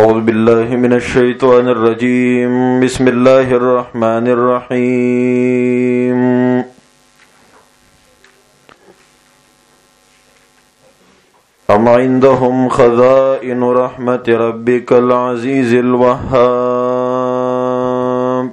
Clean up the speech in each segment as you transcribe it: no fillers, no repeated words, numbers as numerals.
أعوذ بالله من الشيطان الرجيم بسم الله الرحمن الرحيم أم عندهم خزائن رحمة ربك العزيز الوهاب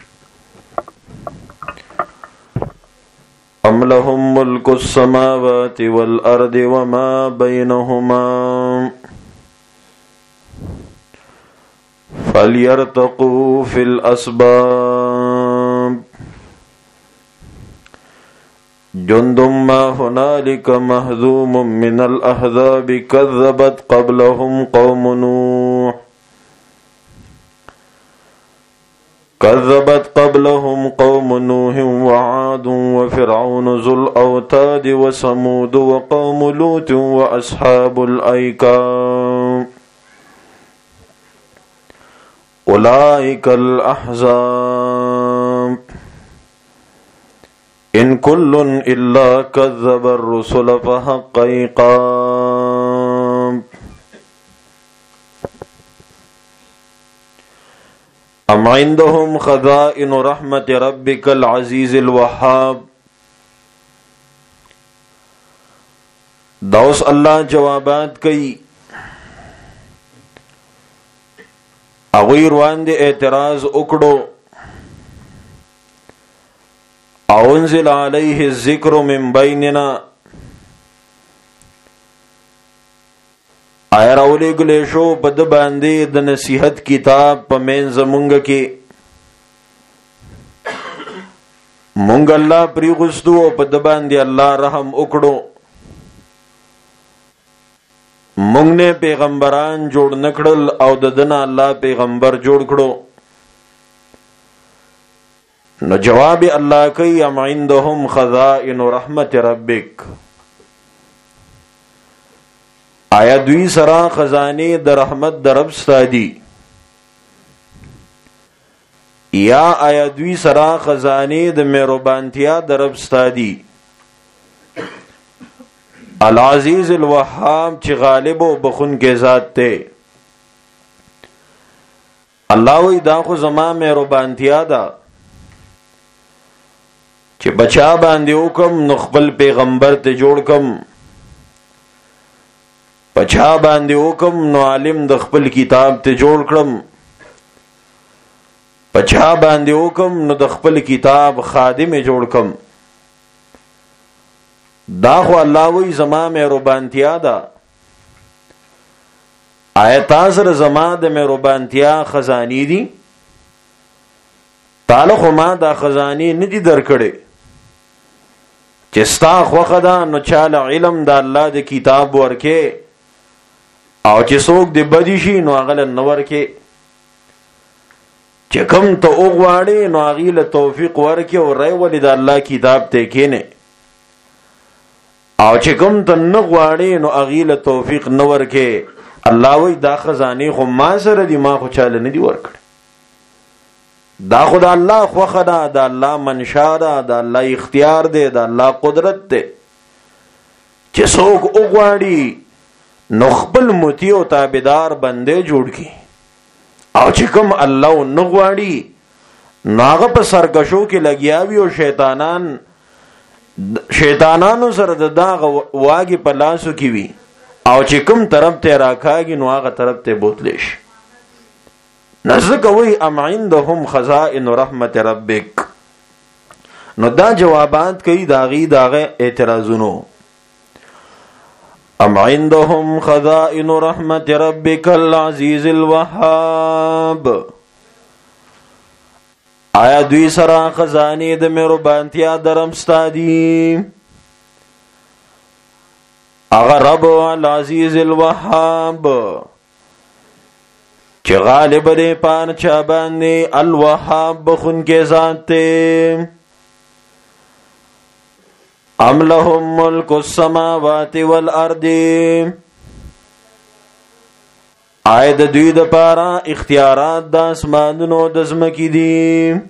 أم لهم ملك السماوات والأرض وما بينهما فليرتقوا في الأسباب جند ما هنالك مهزوم من الأحزاب كذبت قبلهم قوم نوح وعاد وفرعون ذو الأوتاد وثمود وقوم لوط وأصحاب الأيكة أولئك الأحزاب إن كل إلا كذب الرسل فحق عقاب أم عندهم خزائن رحمة ربك العزيز الوهاب. دوس اللہ جوابات کئی اغوی روان دے اعتراض اکڑو انزل علیہ الذکر من بیننا آیا راولی گلیشو پد باندے د نصیحت کتاب پا مین زمونگ کے مونگ اللہ پری غستو پد باندے اللہ رحم اکڑو مونگ نے پیغمبران جوڑ نکڑل او ددنا اللہ پیغمبر جوڑ کڑو. نو جواب اللہ کئی ام عندهم خزائن رحمت ربک، آیا دوی سرا خزانے در رحمت در رب ستادی یا آیا دوی سرا خزانے در مہربانتیا در رب ستادی. العزیز الوهاب چی غالب و بخون کے ذات تے. اللہ وی دا خو زما مہربانتیا دا چی بچا باندے اوکم نخبل پیغمبر تے جوڑ کم، بچا باندے اوکم نو عالم دخبل کتاب تے جوڑ کرم، بچا باندے اوکم نو دخبل کتاب خادم جوڑ کم. دا خو اللہ وی زما مہربانتیا دا. آیا تاثر زما دا مہربانتیا خزانی دی؟ تالا خو ما دا خزانی ندی در کڑے چستا خوخ دا نو چال علم دا اللہ دا کتاب ورکے او چی سوک دی بدیشی نو اغل نورکے چی کم تا اغواڑی نو اغیل توفیق ورکے و رای ولی دا اللہ کتاب تے کینے او چې کوم ته نه غواړي نو اغیل توفیق نه ورکې. الله وی دا خزانه خو ما سره دی، ما خو چاله نه دی ورکړي. دا خو د الله خوښه ده، د الله منشا ده، د الله اختیار دی، د الله قدرت دی چې څوک وغواړي نو خپل مطیع او تابعدار بندې جوړ کړي، او چې کوم الله نه غواړي نو هغه په سرکشو کې لګیا وي او شیطانانو سره د داغ واګي په لاسو کې وي او چې کوم طرف ته راکاږي نو هغه طرف ته بوتلی شي. نزدک وی ام عندهم خزائن رحمت ربک. نو دا جوابات کوي داغه اعتراضونو. ام عندهم خزائن رحمت ربک العزیز الوهاب، آیا دوی سرا خزانی د مہربانتیا درم ستادی. اغا رب العزیز الوهاب چی غالب دے پان چابان دے الوهاب بخون کے ذات تے. ام لهم ملک السماوات والارض، آیا د دوی د پارا اختیارات د اسمانونو د ځمکې دي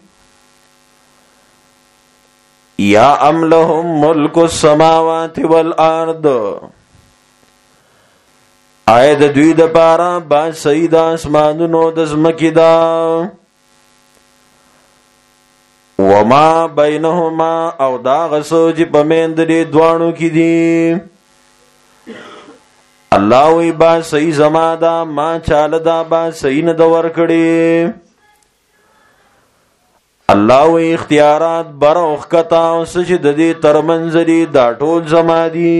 یا ام لهم ملک السماوات والارض، آیا د دوی د پاره باز صحیح د اسمانونو د ځمکې دا وما بینهما او دا غسو چې په میند دې دوانو کې دي الله وی باز صحیح زما دا ما چاله دا باز صحیح نه د ورکړي الله وی اختیارات بر اوخکتا او چې د دې ترمنځ دي دا ټول زما دي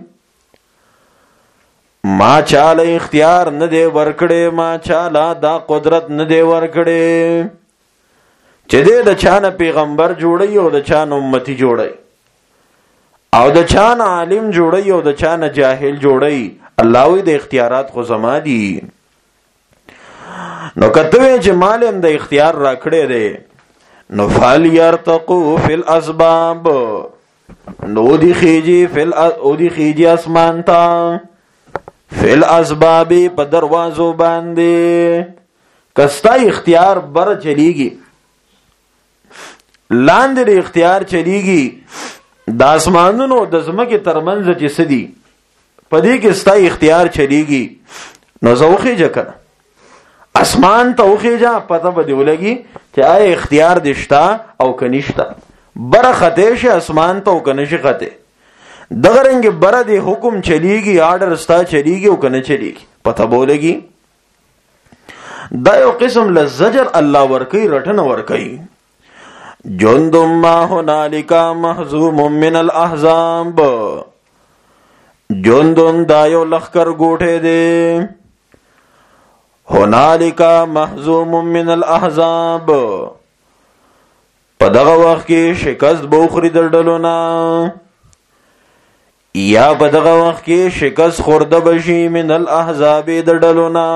ما چاله اختیار نه دی ورکړي ما چاله دا قدرت نه دی ورکړي چې دې د چانه پیغمبر جوړي او د چانه امتی جوړي او د چانه عالم جوړي او د چانه جاهل جوړي الله وی د اختیارات خو زما دي نو کته چې مالم د اختیار راکړي دي نو فال يرتقو فی الاسباب نو دی خیجی اسمان تا فی الاسباب په دروازو باندې کستا اختیار بر چلیږي لاندې اختیار چلیږي د اسمانونو د ځمکې ترمنځ چې سدي پدې کې ستا اختیار چلیږي نو زوخه جکړه اسمان ته وخیجا پته به دی ولګي چې آیا اختیار دشتا او کنيشتا بر خطه شه اسمان ته او کنيشه خطه دغه رنګ بر دی حکم چلیږي آرډر ستا چلیږي او کنه چلیږي پته بولګي دا یو قسم لزجر الله ورکی رټنه ورکی جندم ما هنالک محزوم من الاحزاب جندن دا یو لخر ګوټه دی هنالک محزوم من الاحزاب په دغه وخت کې شکست بوخري دړډلونه یا په دغه وخت کې شکست خورده بشي من الاحزاب دړډلونه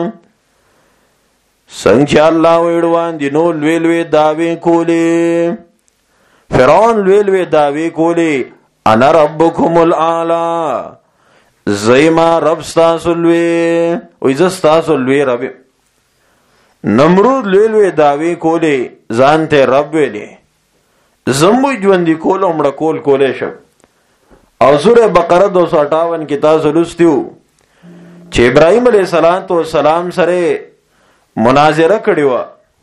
څنګه الله وړوان دي نو لوی داوی کولې فرعون لوی داوی کولې انا ربکم الاعلى زیما رب ستاسو لوی او عزت ستاسو لوی رب نمرود لوی داوی کولې ځان ته رب ویلې زمو ژوند کول عمر کولې شو او سوره بقره 258 کې تاسو لوستیو چې ابراهيم عليه السلام سره مناظره کړې و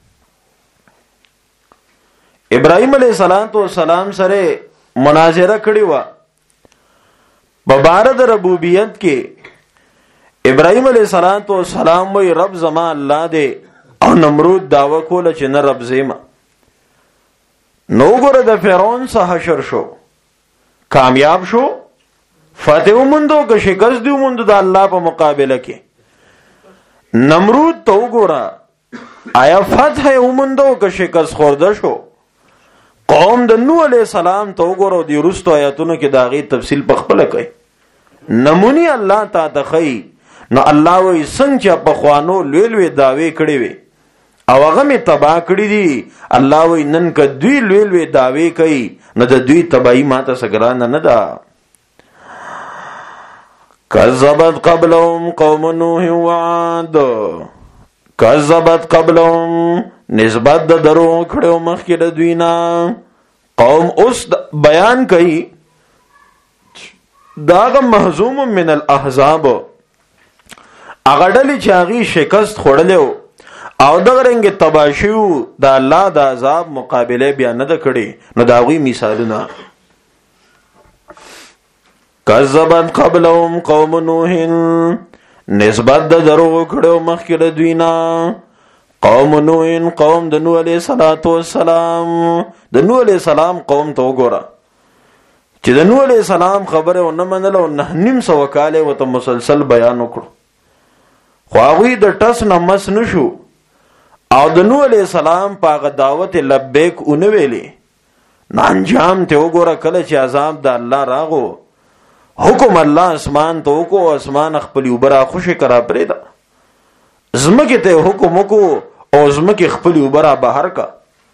ابراهيم عليه السلام سره مناظره کړې و په بار د ربوبیت کې ابراهيم عليه السلام وی رب زما الله دې او نمرود داوا کوله چې نه رب زما نو ګره د فرعون څخه حشر شو کامیاب شو فتح ومندو که شکست دی ومندو د الله په مقابله کې نمرود تو ګره آیا فتح ومندو که شکست خورده شو قوم د نوح علیہ السلام تو ګورو دی رستو آیاتونو کې داغي تفصیل په خپل کوي نمونی الله تا تخی نو الله وې څنګه په خوانو لوی داوی کړی وي او هغه می تبا کړی دي الله وې نن ک دوی لوی داوی کوي نو د دوی تباہی ماته سګران نه ده کذبت قبلهم قوم نوح وعاد کذبت قبلهم نسبت د درو کړو مخکې د دوی نه قوم اوس بیان کوي داغه محزوم من الاحزاب اغړلې چاغي شکست خړلې او دغه رنګ تباشیو د الله د عذاب مقابله بیان نه کړي نو داوی مثالونه کذبت قبلهم قوم نوح نسبت د درو کړو مخکې د دوی نه قوم نوح قوم د نوح علیہ السلام د نوح علیہ السلام قوم ته وګوره چې د نوح علیہ السلام خبره ونه منله او 900 کاله وته مسلسل بیان وکړو خو هغه د ټس نه مس نشو او د نوح علیہ السلام پاغه دعوت لبیک اون ویلې نانجام ته وګوره کله چې عذاب د الله راغو حکم الله اسمان ته کو اسمان خپل وبره خوشی کرا پرېدا زمکه ته حکم کو او زمکه خپل وبره بهر کا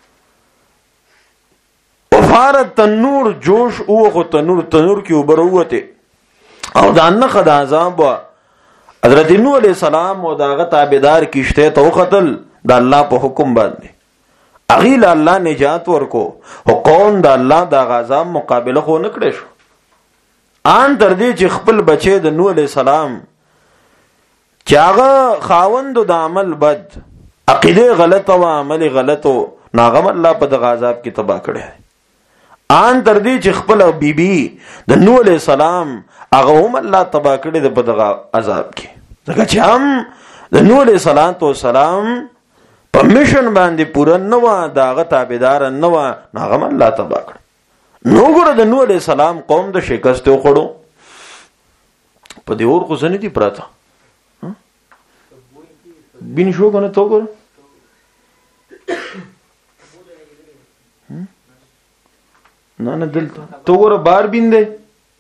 وفارت تنور جوش او خو تنور کی وبره وته او دانه خد عذاب حضرت نوح علیہ السلام او داغه تابعدار کیشته ته قتل د الله په حکم باندې اغیل الله نجات ورکو حکم د الله د عذاب مقابله خو نکړې شو ان تر دې چې خپل بچي د نوح علیہ السلام چاغه خاوند د عمل بد، عقیده غلط او عمل غلط او ناغم الله په د عذاب کې تباہ کړي. ان تر دې چې خپل بیبي د نوح علیہ السلام هغه هم الله تباہ کړي د په د عذاب کې. ځکه چې هم د نوح علیہ السلام په میشن باندې پوره نه و، داغه تابعدار نه و، ناغم الله تباہ کړ. نو ګره د نوح علیہ السلام قوم د شکست وخړو په دې اور خو سنې دي پراته بین شو کنه تو ګره نه دلته تو ګره بار بین دی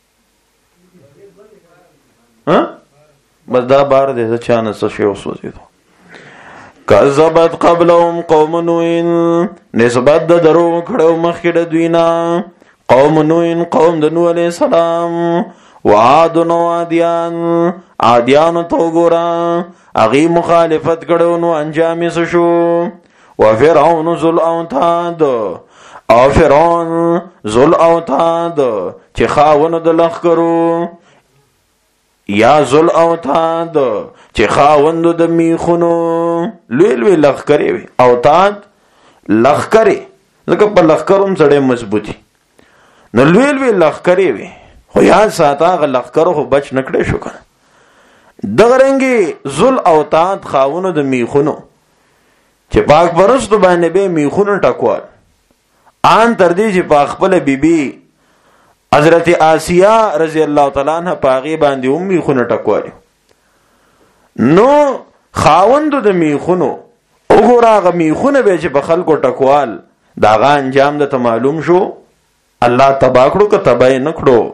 ها بس دا بار دی چې چانه څه شی وسوځي. کذبت قبلهم قوم نوح، نسبت د درو کړو مخکې د دوینا قوم نوح قوم د نوح علیہ السلام، وعاد و عادیان عادیان تو ګورا اغي مخالفت کړو نو انجام یې شو. وفرعون ذو الاوتاد او فرعون ذو الاوتاد چې خاوند د لښکرو، یا ذو الاوتاد چې خاوند د میخونو، لوی لوی لښکرې وي. اوتاد لښکرې ځکه په لښکرو سړی مضبوطي، نو لوی لوی لښکرې وي. خو یاد ساته هغه لښکرو خو بچ نه کړی شو کنه. دغه رنګې ذو الاوتاد خاوند د میخونو چې پاک پرستو باندې به میخونه ټکوال. ان تر دې چې په خپل بیبي حضرت آسیہ رضی الله تعالی عنها پاغي باندې هم میخونه ټکوال. نو خاوند د میخونو وګوره میخونه به چې په خلکو ټکوال داغه انجام د معلوم شو، الله تبا کړو که تبا نه کړو.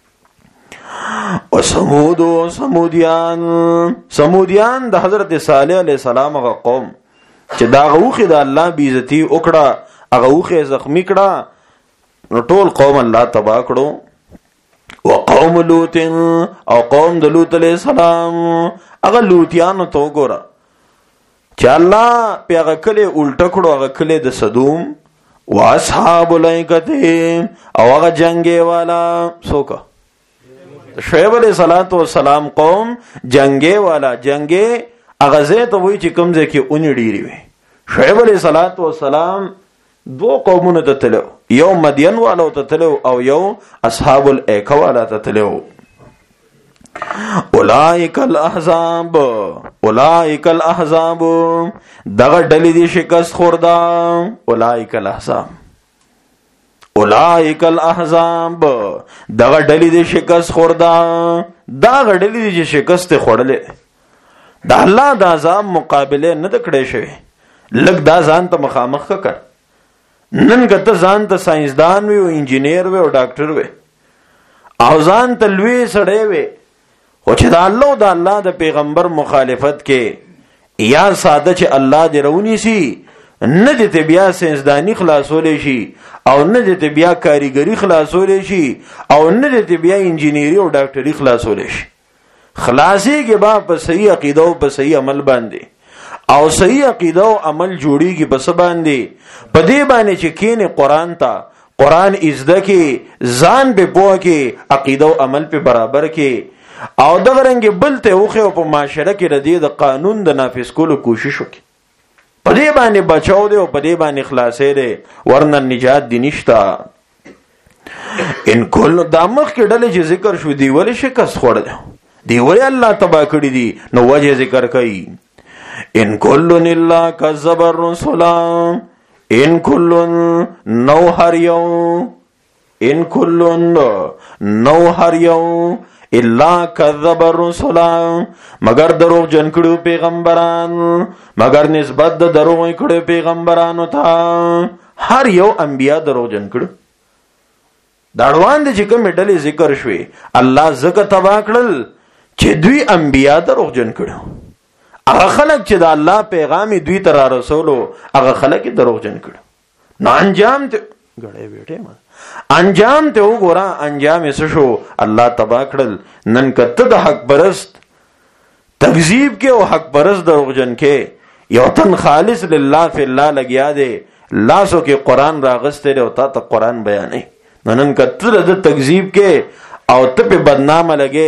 او سمودیان د حضرت صالح علیہ السلام هغه قوم چې داغه وخت د الله بیزتی وکړه، هغه وخت زخمی کړه، نو ټول قوم الله تبا کړو. وقوم لوط او قوم د لوط علیہ السلام هغه لوطیانو تو ګوره چې الله په هغه کله الټه کړو، هغه کله د صدوم. واصحاب الایکه او هغه جنگي والا سوکا شعیب علیہ السلام قوم جنگي والا، جنگي اغزه ته وای چې کوم ځای کې اونې ډیری وي. شعیب علیہ السلام دو قومونه ته تلو، یو مدین والا ته تلو او یو اصحاب الایکه والا ته تلو. اولئک الاحزاب دغه ډلې دي شکست خوردا. اولئک الاحزاب دغه ډلې دي شکست خوردا. دغه ډلې دي چې شکست خوړلې د الله د عذاب مقابله نه کړې شوی. لګ دا ځان ته مخامخ کړ. نن ګټه ځان ته ساينسدان وي او انجینیر وي او ډاکټر وي او ځان ته لوی سړی وي، خو چې د الله او د الله د پیغمبر مخالفت کې یا ساده چې الله دې رونی سي، نه دې بیا ساينسداني خلاصولې شي او نه دې بیا کاریګری خلاصولې شي او نه دې بیا انجینیری او ډاکټري خلاصولې شي. خلاصي کې با په صحیح عقیده او په صحیح عمل باندې او صحیح عقیده او عمل جوړیږي بس باندې په دې باندې چې کینه قران ته قران ازده کې ځان به پوه کې عقیده او عمل په برابر کې او دغه رنګ بل ته اوخه او په معاشره کې ردی د قانون د نافذ کولو کوشش وکړي. په دې باندې بچاو دی او په دې باندې خلاصې دی، ورنه نجات دی نشتا. ان کل دماغ کې ډلې چې ذکر شو دی ولې شکست خوړل دی، ولې الله تبا کړی دی، نو وجه ذکر کوي. ان کل الا کذب الرسل، ان کل نو هر یو، ان کل نو هر یو الا کذب الرسل مگر دروغ جن کړو پیغمبران، مگر نسبت د دروغ کړو پیغمبرانو ته هر یو انبیا دروغ جن کړو. دا روان دي چې کوم ډلې ذکر شوي الله زکه تبا کړل چې دوی انبیا دروغ جن کړو. هغه خلک چې د الله پیغام دوی ته را رسولو هغه خلک دروغ جن کړو. نو انجام ته غړې بیٹه انجام ته وګوره، انجام یې څه شو؟ الله تبا کړل. نن کته د حق پرست تکذیب کې او حق پرست دروغجن کې یو تن خالص لله فی الله لګیا دی، لاسو کې قران راغسته دی او تا ته قران بیانې. نن کته د تکذیب کې او ته په بدنامه لګې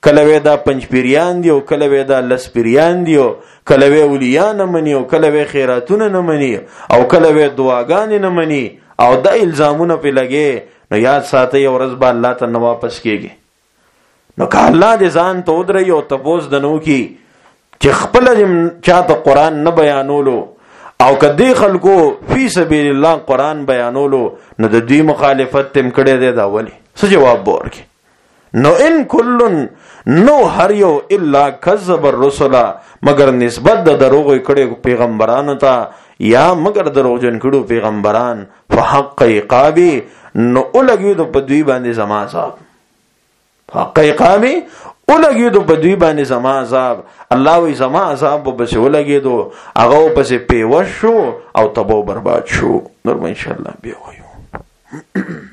کله وې دا پنځ پیریان دي او کله وې دا لس پیریان دي او کله وې اولیاء نه مني او کله وې خیراتونه نه مني او کله وې دعاګانې نه مني او دا الزامونه په لګي، نو یاد ساتي ورځ به الله ته نه واپس کیږي. نو که الله دې ځان ته ودرې او تپوس دنو کی چې خپل چاته قرآن نه بیانولو او کدی خلکو فی سبیل الله قرآن بیانولو، نو د دوی مخالفت تم کړي دی دا ولی څه جواب ورکړي؟ نو ان کلن نو هر یو الا کذب الرسل، مگر نسبت د دروغ کړي پیغمبرانو ته یا مگر دروغجن کړي پیغمبران، فحق عقابی نو ولګي د پدوی باندې زما عذاب، حق عقابی ولګي د پدوی باندې زما عذاب. الله وی زما عذاب وبس ولګي دو هغه پس پیوش شو او تبو برباد شو. نور ان شاء الله بیا وایو.